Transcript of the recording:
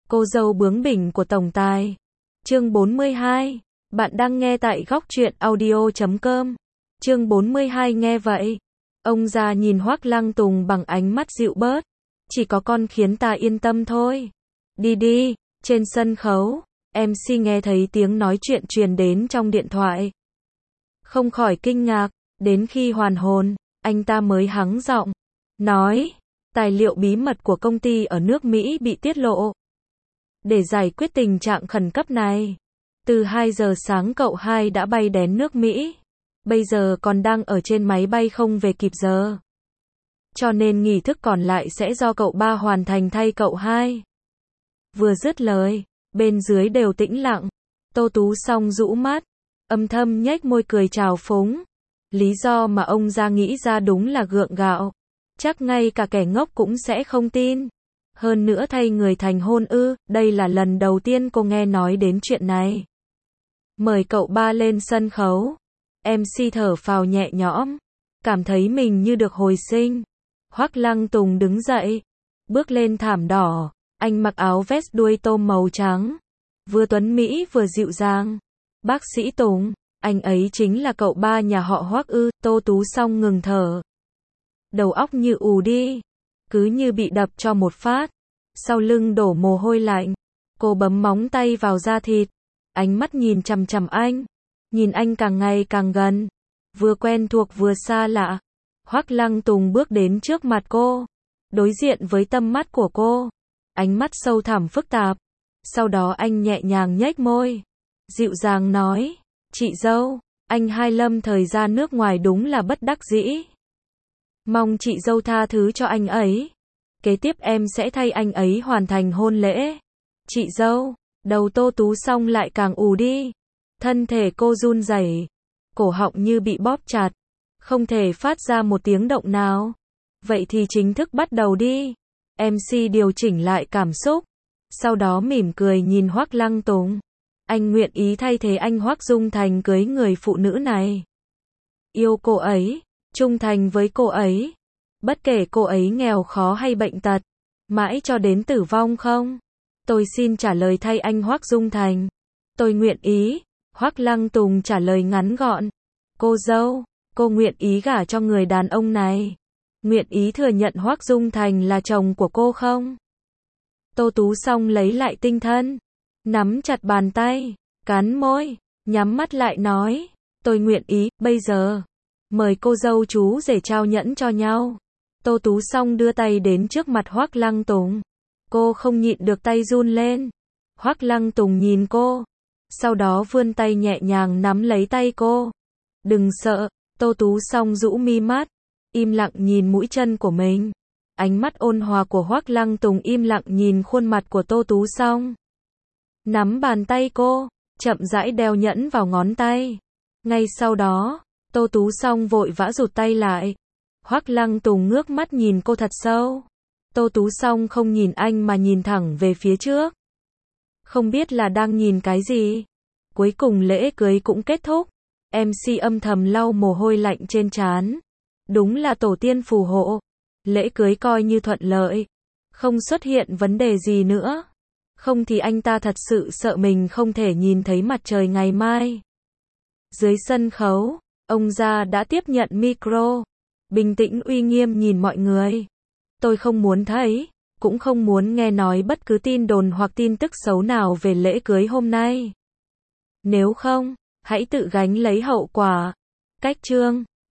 Cô dâu bướng bỉnh của tổng tài. Chương 42. Bạn đang nghe tại góc truyện audio.com. Chương 42 nghe vậy. Ông già nhìn Hoắc Lăng Tùng bằng ánh mắt dịu bớt. Chỉ có con khiến ta yên tâm thôi. Đi đi. Trên sân khấu, MC nghe thấy tiếng nói chuyện truyền đến trong điện thoại. Không khỏi kinh ngạc, đến khi hoàn hồn, anh ta mới hắng giọng. Nói, tài liệu bí mật của công ty ở nước Mỹ bị tiết lộ. Để giải quyết tình trạng khẩn cấp này, từ 2 giờ sáng cậu hai đã bay đến nước Mỹ. Bây giờ còn đang ở trên máy bay không về kịp giờ. Cho nên nghi thức còn lại sẽ do cậu ba hoàn thành thay cậu hai. Vừa dứt lời, bên dưới đều tĩnh lặng. Tô Tú Song rũ mắt, âm thầm nhếch môi cười trào phúng. Lý do mà ông ra nghĩ ra đúng là gượng gạo. Chắc ngay cả kẻ ngốc cũng sẽ không tin. Hơn nữa thay người thành hôn ư, đây là lần đầu tiên cô nghe nói đến chuyện này. Mời cậu ba lên sân khấu. MC thở phào nhẹ nhõm, cảm thấy mình như được hồi sinh. Hoắc Lăng Tùng đứng dậy, bước lên thảm đỏ. Anh mặc áo vest đuôi tôm màu trắng, vừa tuấn mỹ vừa dịu dàng. Bác sĩ Tùng, anh ấy chính là cậu ba nhà họ Hoắc ư? Tô Tú Song ngừng thở. Đầu óc như ù đi, cứ như bị đập cho một phát. Sau lưng đổ mồ hôi lạnh, cô bấm móng tay vào da thịt. Ánh mắt nhìn chằm chằm anh, nhìn anh càng ngày càng gần, vừa quen thuộc vừa xa lạ. Hoắc Lăng Tùng bước đến trước mặt cô, đối diện với tâm mắt của cô. Ánh mắt sâu thẳm phức tạp. Sau đó anh nhẹ nhàng nhếch môi, dịu dàng nói, chị dâu, anh hai lâm thời ra nước ngoài đúng là bất đắc dĩ. Mong chị dâu tha thứ cho anh ấy. Kế tiếp em sẽ thay anh ấy hoàn thành hôn lễ. Chị dâu, đầu Tô Tú Song lại càng ù đi. Thân thể cô run rẩy, cổ họng như bị bóp chặt, không thể phát ra một tiếng động nào. Vậy thì chính thức bắt đầu đi. MC điều chỉnh lại cảm xúc, sau đó mỉm cười nhìn Hoắc Lăng Tùng. Anh nguyện ý thay thế anh Hoắc Dung Thành cưới người phụ nữ này. Yêu cô ấy, trung thành với cô ấy, bất kể cô ấy nghèo khó hay bệnh tật, mãi cho đến tử vong không? Tôi xin trả lời thay anh Hoắc Dung Thành. Tôi nguyện ý. Hoắc Lăng Tùng trả lời ngắn gọn. Cô dâu, cô nguyện ý gả cho người đàn ông này? Nguyện ý thừa nhận Hoắc Dung Thành là chồng của cô không? Tô Tú Song lấy lại tinh thần, nắm chặt bàn tay, cắn môi, nhắm mắt lại nói, tôi nguyện ý. Bây giờ, mời cô dâu chú rể trao nhẫn cho nhau. Tô Tú Song đưa tay đến trước mặt Hoắc Lăng Tùng. Cô không nhịn được tay run lên. Hoắc Lăng Tùng nhìn cô, sau đó vươn tay nhẹ nhàng nắm lấy tay cô. Đừng sợ. Tô Tú Song rũ mi mắt, im lặng nhìn mũi chân của mình. Ánh mắt ôn hòa của Hoắc Lăng Tùng im lặng nhìn khuôn mặt của Tô Tú Song. Nắm bàn tay cô, chậm rãi đeo nhẫn vào ngón tay. Ngay sau đó, Tô Tú Song vội vã rụt tay lại. Hoắc Lăng Tùng ngước mắt nhìn cô thật sâu. Tô Tú Song không nhìn anh mà nhìn thẳng về phía trước. Không biết là đang nhìn cái gì. Cuối cùng lễ cưới cũng kết thúc. MC âm thầm lau mồ hôi lạnh trên trán. Đúng là tổ tiên phù hộ. Lễ cưới coi như thuận lợi. Không xuất hiện vấn đề gì nữa. Không thì anh ta thật sự sợ mình không thể nhìn thấy mặt trời ngày mai. Dưới sân khấu, ông già đã tiếp nhận micro. Bình tĩnh uy nghiêm nhìn mọi người. Tôi không muốn thấy, cũng không muốn nghe nói bất cứ tin đồn hoặc tin tức xấu nào về lễ cưới hôm nay. Nếu không, hãy tự gánh lấy hậu quả. Cách chương